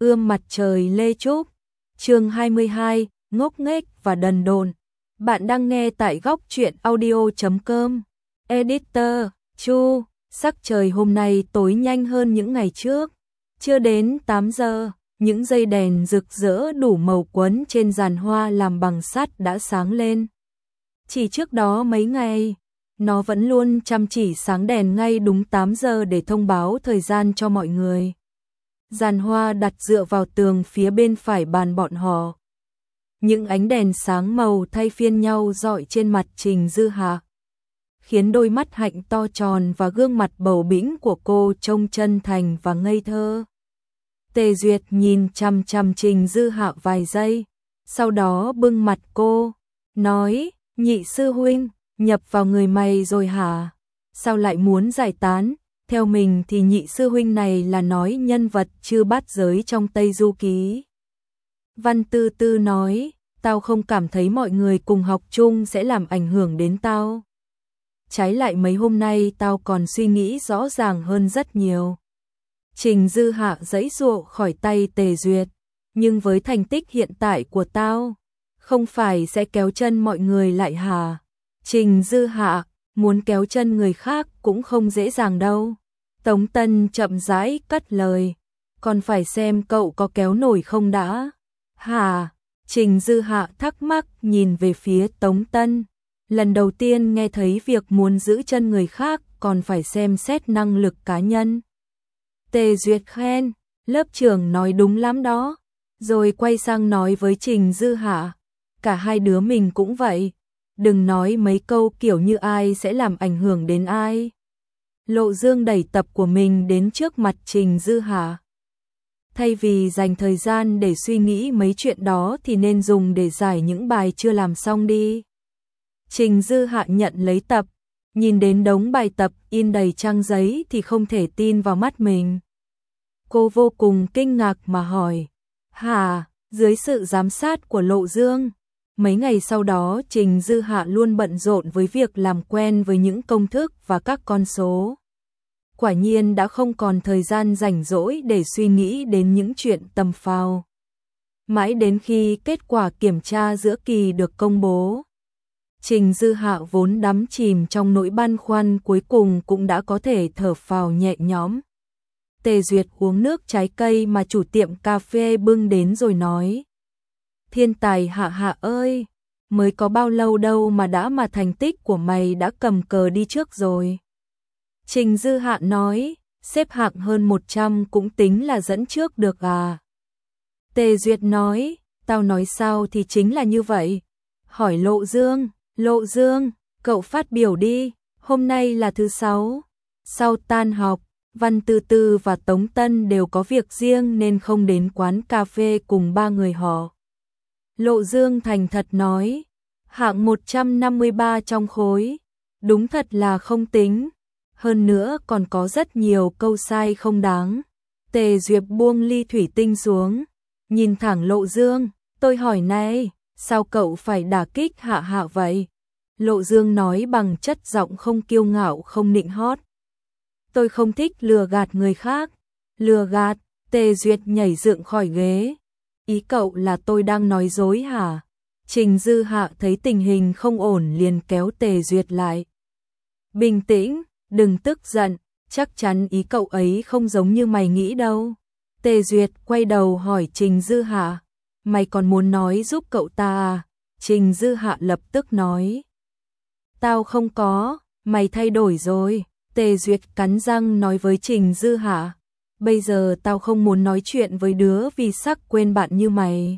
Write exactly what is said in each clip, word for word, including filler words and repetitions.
Ươm mặt trời Lê Trúc, chương hai mươi hai, ngốc nghếch và đần độn. Bạn đang nghe tại góc truyện audio chấm com. Editor, Chu, sắc trời hôm nay tối nhanh hơn những ngày trước. Chưa đến tám giờ, những dây đèn rực rỡ đủ màu quấn trên giàn hoa làm bằng sắt đã sáng lên. Chỉ trước đó mấy ngày, nó vẫn luôn chăm chỉ sáng đèn ngay đúng tám giờ để thông báo thời gian cho mọi người. Giàn hoa đặt dựa vào tường phía bên phải bàn bọn họ. Những ánh đèn sáng màu thay phiên nhau rọi trên mặt Trình Dư Hạ, khiến đôi mắt hạnh to tròn và gương mặt bầu bĩnh của cô trông chân thành và ngây thơ. Tề Duyệt nhìn chằm chằm Trình Dư Hạ vài giây, sau đó bưng mặt cô, nói, nhị sư huynh, nhập vào người mày rồi hả? Sao lại muốn giải tán? Theo mình thì nhị sư huynh này là nói nhân vật chư bát giới trong Tây Du Ký. Văn Tư Tư nói, tao không cảm thấy mọi người cùng học chung sẽ làm ảnh hưởng đến tao. Trái lại mấy hôm nay tao còn suy nghĩ rõ ràng hơn rất nhiều. Trình Dư Hạ giãy giụa khỏi tay Tề Duyệt, nhưng với thành tích hiện tại của tao, không phải sẽ kéo chân mọi người lại hả? Trình Dư Hạ, muốn kéo chân người khác cũng không dễ dàng đâu. Tống Tân chậm rãi cất lời, còn phải xem cậu có kéo nổi không đã. Hả? Trình Dư Hạ thắc mắc nhìn về phía Tống Tân. Lần đầu tiên nghe thấy việc muốn giữ chân người khác còn phải xem xét năng lực cá nhân. Tề Duyệt khen, lớp trưởng nói đúng lắm đó. Rồi quay sang nói với Trình Dư Hạ, cả hai đứa mình cũng vậy. Đừng nói mấy câu kiểu như ai sẽ làm ảnh hưởng đến ai. Lộ Dương đẩy tập của mình đến trước mặt Trình Dư Hạ. Thay vì dành thời gian để suy nghĩ mấy chuyện đó thì nên dùng để giải những bài chưa làm xong đi. Trình Dư Hạ nhận lấy tập, nhìn đến đống bài tập in đầy trang giấy thì không thể tin vào mắt mình. Cô vô cùng kinh ngạc mà hỏi, hả, dưới sự giám sát của Lộ Dương? Mấy ngày sau đó Trình Dư Hạ luôn bận rộn với việc làm quen với những công thức và các con số. Quả nhiên đã không còn thời gian rảnh rỗi để suy nghĩ đến những chuyện tầm phào. Mãi đến khi kết quả kiểm tra giữa kỳ được công bố, Trình Dư Hạ vốn đắm chìm trong nỗi băn khoăn cuối cùng cũng đã có thể thở phào nhẹ nhõm. Tề Duyệt uống nước trái cây mà chủ tiệm cà phê bưng đến rồi nói, thiên tài Hạ Hạ ơi, mới có bao lâu đâu mà đã mà thành tích của mày đã cầm cờ đi trước rồi. Trình Dư Hạ nói, xếp hạng hơn một trăm cũng tính là dẫn trước được à. Tề Duyệt nói, tao nói sao thì chính là như vậy. Hỏi Lộ Dương, Lộ Dương, cậu phát biểu đi, hôm nay là thứ sáu. Sau tan học, Văn Tư Tư và Tống Tân đều có việc riêng nên không đến quán cà phê cùng ba người họ. Lộ Dương thành thật nói, hạng một trăm năm mươi ba trong khối, đúng thật là không tính. Hơn nữa còn có rất nhiều câu sai không đáng. Tề Duyệt buông ly thủy tinh xuống, nhìn thẳng Lộ Dương, tôi hỏi này, sao cậu phải đả kích Hạ Hạ vậy? Lộ Dương nói bằng chất giọng không kiêu ngạo không nịnh hót. Tôi không thích lừa gạt người khác. Lừa gạt? Tề Duyệt nhảy dựng khỏi ghế. Ý cậu là tôi đang nói dối hả? Trình Dư Hạ thấy tình hình không ổn liền kéo Tề Duyệt lại. Bình tĩnh, đừng tức giận, chắc chắn ý cậu ấy không giống như mày nghĩ đâu. Tề Duyệt quay đầu hỏi Trình Dư Hạ, mày còn muốn nói giúp cậu ta à? Trình Dư Hạ lập tức nói, tao không có, mày thay đổi rồi. Tề Duyệt cắn răng nói với Trình Dư Hạ, bây giờ tao không muốn nói chuyện với đứa vì sắc quên bạn như mày.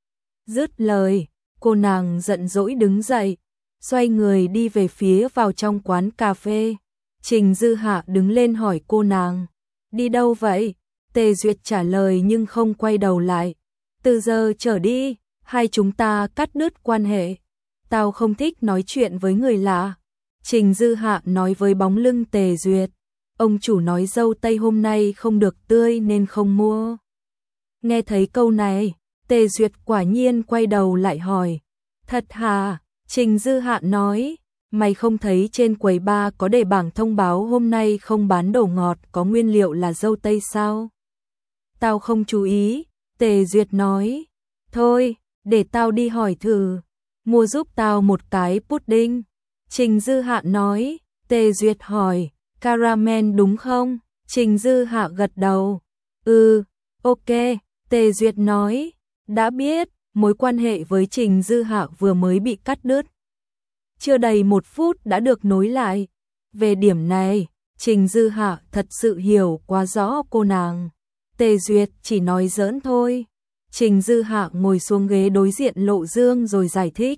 Dứt lời, cô nàng giận dỗi đứng dậy, xoay người đi về phía vào trong quán cà phê. Trình Dư Hạ đứng lên hỏi cô nàng, đi đâu vậy? Tề Duyệt trả lời nhưng không quay đầu lại. Từ giờ trở đi, hai chúng ta cắt đứt quan hệ. Tao không thích nói chuyện với người lạ. Trình Dư Hạ nói với bóng lưng Tề Duyệt, ông chủ nói dâu tây hôm nay không được tươi nên không mua. Nghe thấy câu này, Tề Duyệt quả nhiên quay đầu lại hỏi, thật hả? Trình Dư Hạ nói, mày không thấy trên quầy bar có để bảng thông báo hôm nay không bán đồ ngọt có nguyên liệu là dâu tây sao? Tao không chú ý, Tề Duyệt nói, thôi, để tao đi hỏi thử, mua giúp tao một cái pudding. Trình Dư Hạ nói, Tề Duyệt hỏi, caramel đúng không? Trình Dư Hạ gật đầu, ừ, ok, Tề Duyệt nói, đã biết, mối quan hệ với Trình Dư Hạ vừa mới bị cắt đứt. Chưa đầy một phút đã được nối lại. Về điểm này, Trình Dư Hạ thật sự hiểu quá rõ cô nàng. Tề Duyệt chỉ nói giỡn thôi. Trình Dư Hạ ngồi xuống ghế đối diện Lộ Dương rồi giải thích.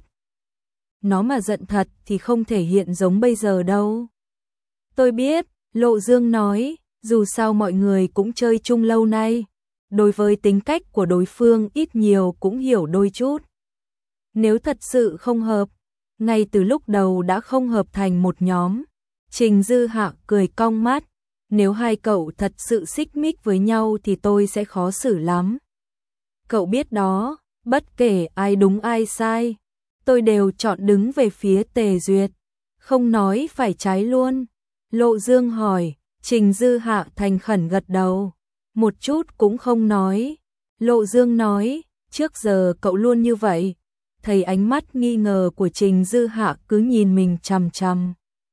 Nó mà giận thật thì không thể hiện giống bây giờ đâu. Tôi biết, Lộ Dương nói, dù sao mọi người cũng chơi chung lâu nay. Đối với tính cách của đối phương ít nhiều cũng hiểu đôi chút. Nếu thật sự không hợp, ngay từ lúc đầu đã không hợp thành một nhóm. Trình Dư Hạ cười cong mắt, nếu hai cậu thật sự xích mích với nhau thì tôi sẽ khó xử lắm. Cậu biết đó, bất kể ai đúng ai sai, tôi đều chọn đứng về phía Tề Duyệt, không nói phải trái luôn. Lộ Dương hỏi, Trình Dư Hạ thành khẩn gật đầu, một chút cũng không nói. Lộ Dương nói, trước giờ cậu luôn như vậy. Thấy ánh mắt nghi ngờ của Trình Dư Hạ cứ nhìn mình chằm chằm.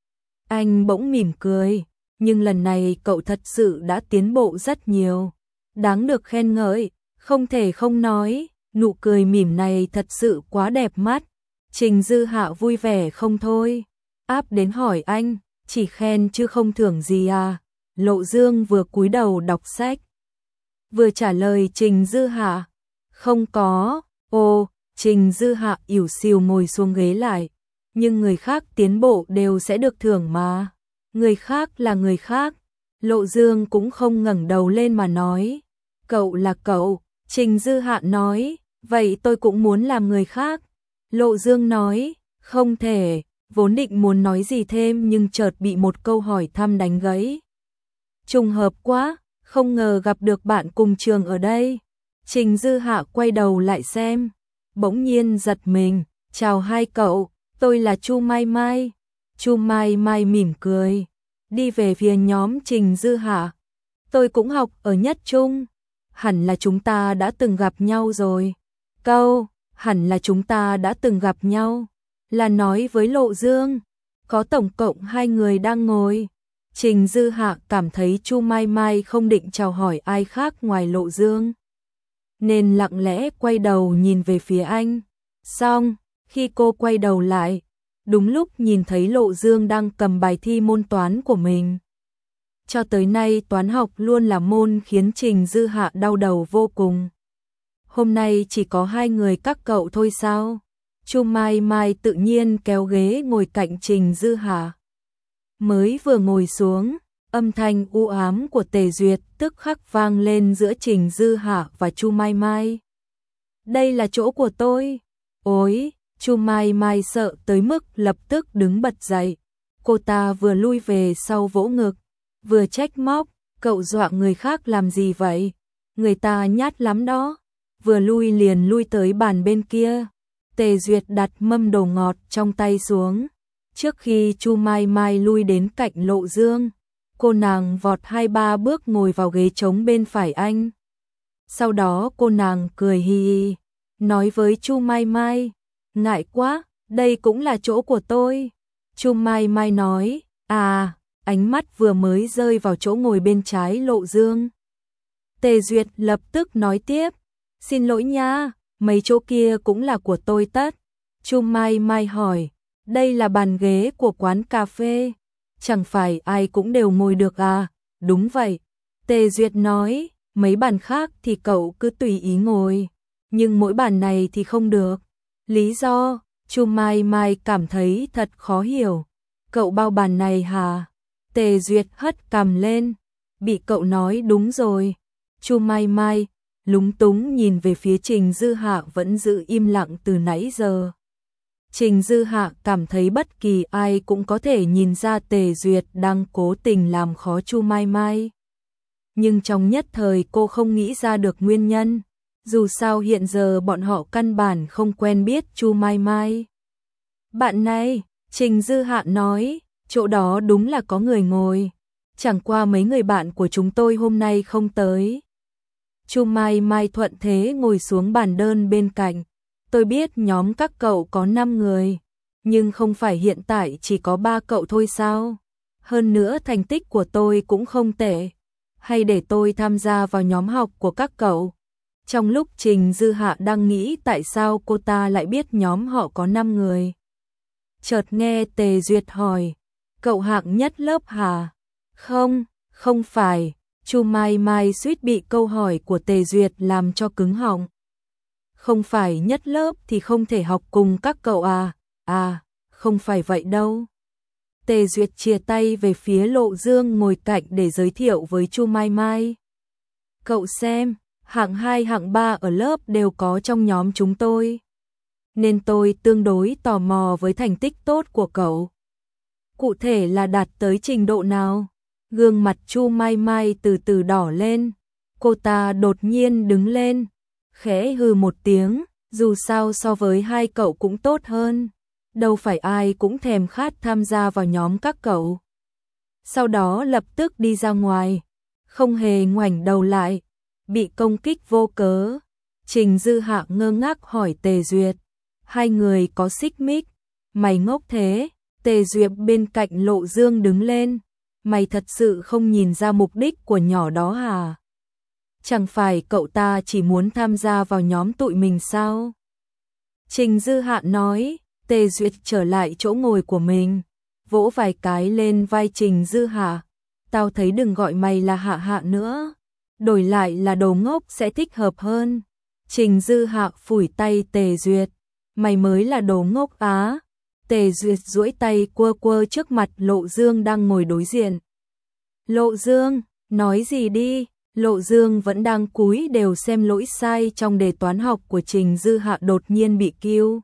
Anh bỗng mỉm cười, nhưng lần này cậu thật sự đã tiến bộ rất nhiều. Đáng được khen ngợi, không thể không nói, nụ cười mỉm này thật sự quá đẹp mắt. Trình Dư Hạ vui vẻ không thôi, áp đến hỏi anh, chỉ khen chứ không thưởng gì à? Lộ Dương vừa cúi đầu đọc sách, vừa trả lời Trình Dư Hạ, không có. Ồ, Trình Dư Hạ ỉu xìu ngồi xuống ghế lại, nhưng người khác tiến bộ đều sẽ được thưởng mà. Người khác là người khác. Lộ Dương cũng không ngẩng đầu lên mà nói, cậu là cậu. Trình Dư Hạ nói, vậy tôi cũng muốn làm người khác. Lộ Dương nói, không thể, vốn định muốn nói gì thêm nhưng chợt bị một câu hỏi thăm đánh gãy. Trùng hợp quá, không ngờ gặp được bạn cùng trường ở đây. Trình Dư Hạ quay đầu lại xem, bỗng nhiên giật mình, chào hai cậu, tôi là Chu Mai Mai. Chu Mai Mai mỉm cười, đi về phía nhóm Trình Dư Hạ. Tôi cũng học ở Nhất Trung, hẳn là chúng ta đã từng gặp nhau rồi. Câu, hẳn là chúng ta đã từng gặp nhau, là nói với Lộ Dương. Có tổng cộng hai người đang ngồi. Trình Dư Hạ cảm thấy Chu Mai Mai không định chào hỏi ai khác ngoài Lộ Dương, nên lặng lẽ quay đầu nhìn về phía anh. Xong, khi cô quay đầu lại, đúng lúc nhìn thấy Lộ Dương đang cầm bài thi môn toán của mình. Cho tới nay toán học luôn là môn khiến Trình Dư Hạ đau đầu vô cùng. Hôm nay chỉ có hai người các cậu thôi sao? Chu Mai Mai tự nhiên kéo ghế ngồi cạnh Trình Dư Hạ. Mới vừa ngồi xuống, âm thanh u ám của Tề Duyệt tức khắc vang lên giữa Trình Dư Hạ và Chu Mai Mai. Đây là chỗ của tôi. Ôi, Chu Mai Mai sợ tới mức lập tức đứng bật dậy. Cô ta vừa lui về sau vỗ ngực, vừa trách móc, cậu dọa người khác làm gì vậy? Người ta nhát lắm đó. Vừa lui liền lui tới bàn bên kia. Tề Duyệt đặt mâm đồ ngọt trong tay xuống. Trước khi Chu Mai Mai lui đến cạnh Lộ Dương, cô nàng vọt hai ba bước ngồi vào ghế trống bên phải anh. Sau đó cô nàng cười hi hi, nói với Chu Mai Mai, ngại quá, đây cũng là chỗ của tôi. Chu Mai Mai nói, à, ánh mắt vừa mới rơi vào chỗ ngồi bên trái Lộ Dương. Tề Duyệt lập tức nói tiếp, xin lỗi nha, mấy chỗ kia cũng là của tôi tất. Chu Mai Mai hỏi, đây là bàn ghế của quán cà phê, chẳng phải ai cũng đều ngồi được à? Đúng vậy. Tề Duyệt nói, mấy bàn khác thì cậu cứ tùy ý ngồi, nhưng mỗi bàn này thì không được. Lý do? Chu Mai Mai cảm thấy thật khó hiểu. Cậu bao bàn này hả? Tề Duyệt hất cằm lên, bị cậu nói đúng rồi. Chu Mai Mai lúng túng nhìn về phía Trình Dư Hạ vẫn giữ im lặng từ nãy giờ. Trình Dư Hạ cảm thấy bất kỳ ai cũng có thể nhìn ra Tề Duyệt đang cố tình làm khó Chu Mai Mai. Nhưng trong nhất thời cô không nghĩ ra được nguyên nhân. Dù sao hiện giờ bọn họ căn bản không quen biết Chu Mai Mai. Bạn này, Trình Dư Hạ nói, chỗ đó đúng là có người ngồi. Chẳng qua mấy người bạn của chúng tôi hôm nay không tới. Chu Mai Mai thuận thế ngồi xuống bàn đơn bên cạnh. Tôi biết nhóm các cậu có năm người, nhưng không phải hiện tại chỉ có ba cậu thôi sao? Hơn nữa thành tích của tôi cũng không tệ. Hay để tôi tham gia vào nhóm học của các cậu? Trong lúc Trình Dư Hạ đang nghĩ tại sao cô ta lại biết nhóm họ có năm người, chợt nghe Tề Duyệt hỏi, cậu hạng nhất lớp hả? Không, không phải. Chu Mai Mai suýt bị câu hỏi của Tề Duyệt làm cho cứng họng. Không phải nhất lớp thì không thể học cùng các cậu à? À, không phải vậy đâu. Tề Duyệt chìa tay về phía Lộ Dương ngồi cạnh để giới thiệu với Chu Mai Mai. Cậu xem, hạng hai hạng ba ở lớp đều có trong nhóm chúng tôi. Nên tôi tương đối tò mò với thành tích tốt của cậu. Cụ thể là đạt tới trình độ nào? Gương mặt Chu Mai Mai từ từ đỏ lên. Cô ta đột nhiên đứng lên, khẽ hừ một tiếng, dù sao so với hai cậu cũng tốt hơn. Đâu phải ai cũng thèm khát tham gia vào nhóm các cậu. Sau đó lập tức đi ra ngoài, không hề ngoảnh đầu lại, bị công kích vô cớ. Trình Dư Hạ ngơ ngác hỏi Tề Duyệt, hai người có xích mích? Mày ngốc thế? Tề Duyệt bên cạnh Lộ Dương đứng lên, mày thật sự không nhìn ra mục đích của nhỏ đó hả? Chẳng phải cậu ta chỉ muốn tham gia vào nhóm tụi mình sao? Trình Dư Hạ nói. Tề Duyệt trở lại chỗ ngồi của mình, vỗ vài cái lên vai Trình Dư Hạ. Tao thấy đừng gọi mày là Hạ Hạ nữa, đổi lại là đồ ngốc sẽ thích hợp hơn. Trình Dư Hạ phủi tay Tề Duyệt, mày mới là đồ ngốc á. Tề Duyệt duỗi tay quơ quơ trước mặt Lộ Dương đang ngồi đối diện. Lộ Dương, nói gì đi? Lộ Dương vẫn đang cúi đều xem lỗi sai trong đề toán học của Trình Dư Hạ đột nhiên bị kiêu.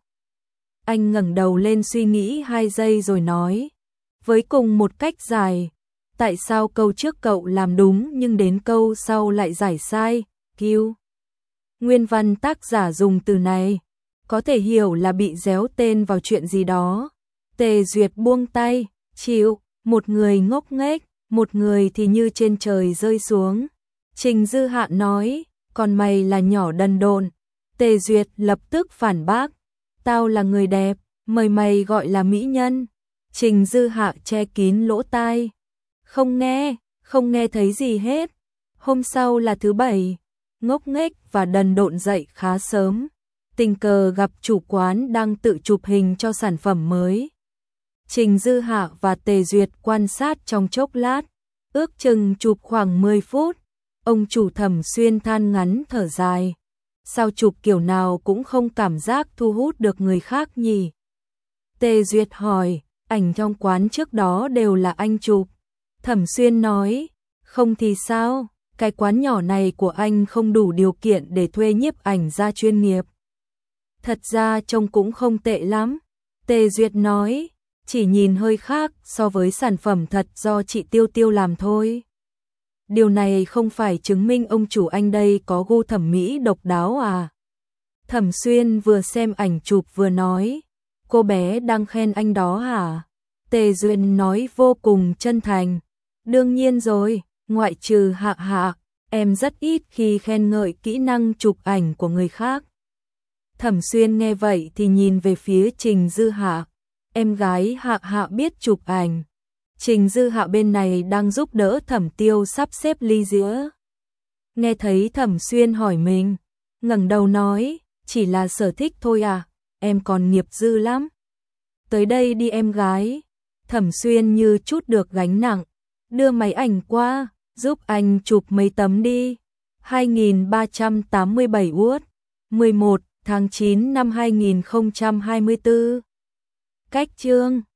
Anh ngẩng đầu lên suy nghĩ hai giây rồi nói, với cùng một cách giải, tại sao câu trước cậu làm đúng nhưng đến câu sau lại giải sai? Kiêu. Nguyên văn tác giả dùng từ này, có thể hiểu là bị déo tên vào chuyện gì đó. Tề Duyệt buông tay, chịu, một người ngốc nghếch, một người thì như trên trời rơi xuống. Trình Dư Hạ nói, còn mày là nhỏ đần độn. Tề Duyệt lập tức phản bác, tao là người đẹp, mời mày gọi là mỹ nhân. Trình Dư Hạ che kín lỗ tai, không nghe, không nghe thấy gì hết. Hôm sau là thứ bảy, ngốc nghếch và đần độn dậy khá sớm, tình cờ gặp chủ quán đang tự chụp hình cho sản phẩm mới. Trình Dư Hạ và Tề Duyệt quan sát trong chốc lát, ước chừng chụp khoảng mười phút. Ông chủ Thẩm Xuyên than ngắn thở dài, sao chụp kiểu nào cũng không cảm giác thu hút được người khác nhỉ? Tề Duyệt hỏi, ảnh trong quán trước đó đều là anh chụp. Thẩm Xuyên nói, không thì sao, cái quán nhỏ này của anh không đủ điều kiện để thuê nhiếp ảnh gia chuyên nghiệp. Thật ra trông cũng không tệ lắm. Tề Duyệt nói, chỉ nhìn hơi khác so với sản phẩm thật do chị Tiêu Tiêu làm thôi. Điều này không phải chứng minh ông chủ anh đây có gu thẩm mỹ độc đáo à? Thẩm Xuyên vừa xem ảnh chụp vừa nói, cô bé đang khen anh đó hả? Tề Duyệt nói vô cùng chân thành, đương nhiên rồi, ngoại trừ Hạ Hạ, em rất ít khi khen ngợi kỹ năng chụp ảnh của người khác. Thẩm Xuyên nghe vậy thì nhìn về phía Trình Dư Hạ, em gái Hạ Hạ biết chụp ảnh. Trình Dư Hạ bên này đang giúp đỡ Thẩm Tiêu sắp xếp ly dĩa. Nghe thấy Thẩm Xuyên hỏi mình, ngẩng đầu nói, chỉ là sở thích thôi à, em còn nghiệp dư lắm. Tới đây đi em gái. Thẩm Xuyên như chút được gánh nặng, đưa máy ảnh qua, giúp anh chụp mấy tấm đi. hai nghìn ba trăm tám mươi bảy Word, mười một tháng chín năm hai nghìn không trăm hai mươi tư. Cách chương